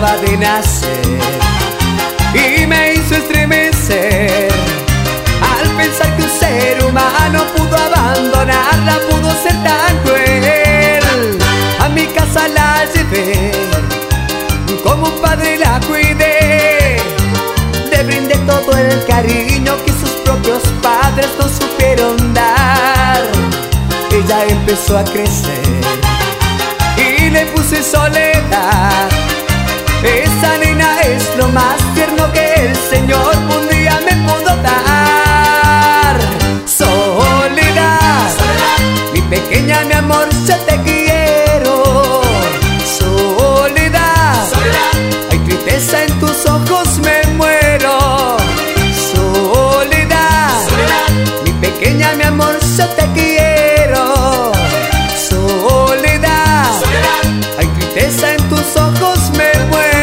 acababa de nacer y me hizo estremecer al pensar que un ser humano pudo abandonarla, pudo ser tan cruel. A mi casa la llevé, como un padre la cuidé, le brindé todo el cariño que sus propios padres no supieron dar. Ella empezó a crecer y le puse Soledad. Esa nena es lo más tierno que el Señor un día me pudo dar. Soledad, mi pequeña, mi amor, yo te quiero. Soledad, hay tristeza en tus ojos, me muero. Soledad, mi pequeña, mi amor, yo te quiero. Soledad, hay tristeza en tus ojos, me muero.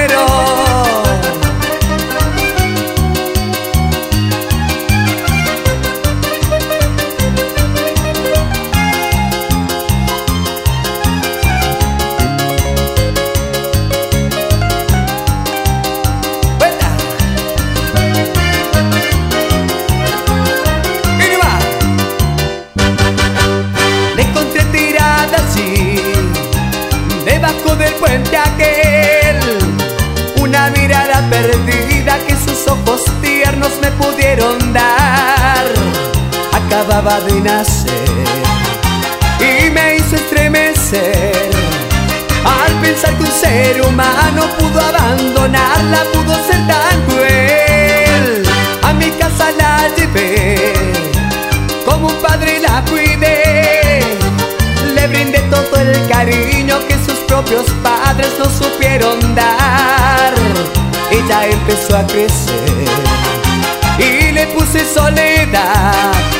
Debajo del puente aquel, una mirada perdida que sus ojos tiernos me pudieron dar. Acababa de nacer y me hizo estremecer al pensar que un ser humano pudo abandonarla, pudo ser tan cruel. A mi casa la llevé, como un padre la cuidé, le brindé todo el cariño que sus propios padres no supieron dar. Ella empezó a crecer y le puse Soledad.